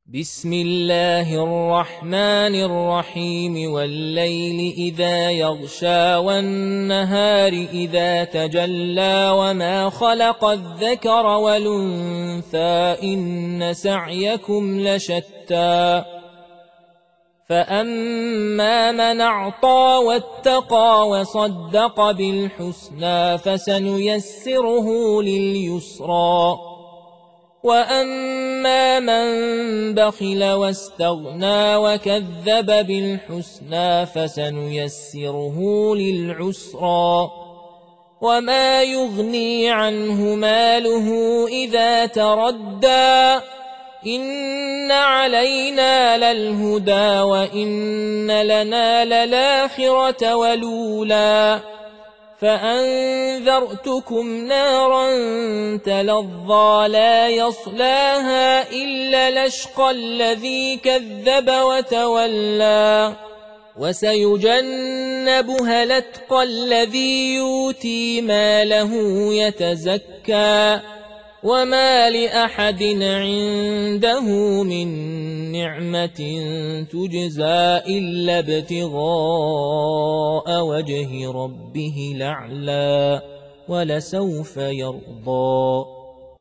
بسم الله الرحمن الرحيم والليل إذا يغشى والنهار إذا تجلى وما خلق الذكر والأنثى إن سعيكم لشتى فأما من أعطى واتقى وصدق بالحسنى فسنيسره لليسرى وأما من بخل واستغنى وكذب بالحسنى فسنيسره للعسرى وما يغني عنه ماله إذا تردى إن علينا للهدى وإن لنا للآخرة والأولى فأنذرتكم نارا تلظى لا يصلاها إلا الأشقى الذي كذب وتولى وسيجنبها الأتقى الذي يؤتي ماله يتزكى وما لأحد عنده من نعمة تجزى إلا ابتغاء وجه ربه الأعلى ولسوف يرضى.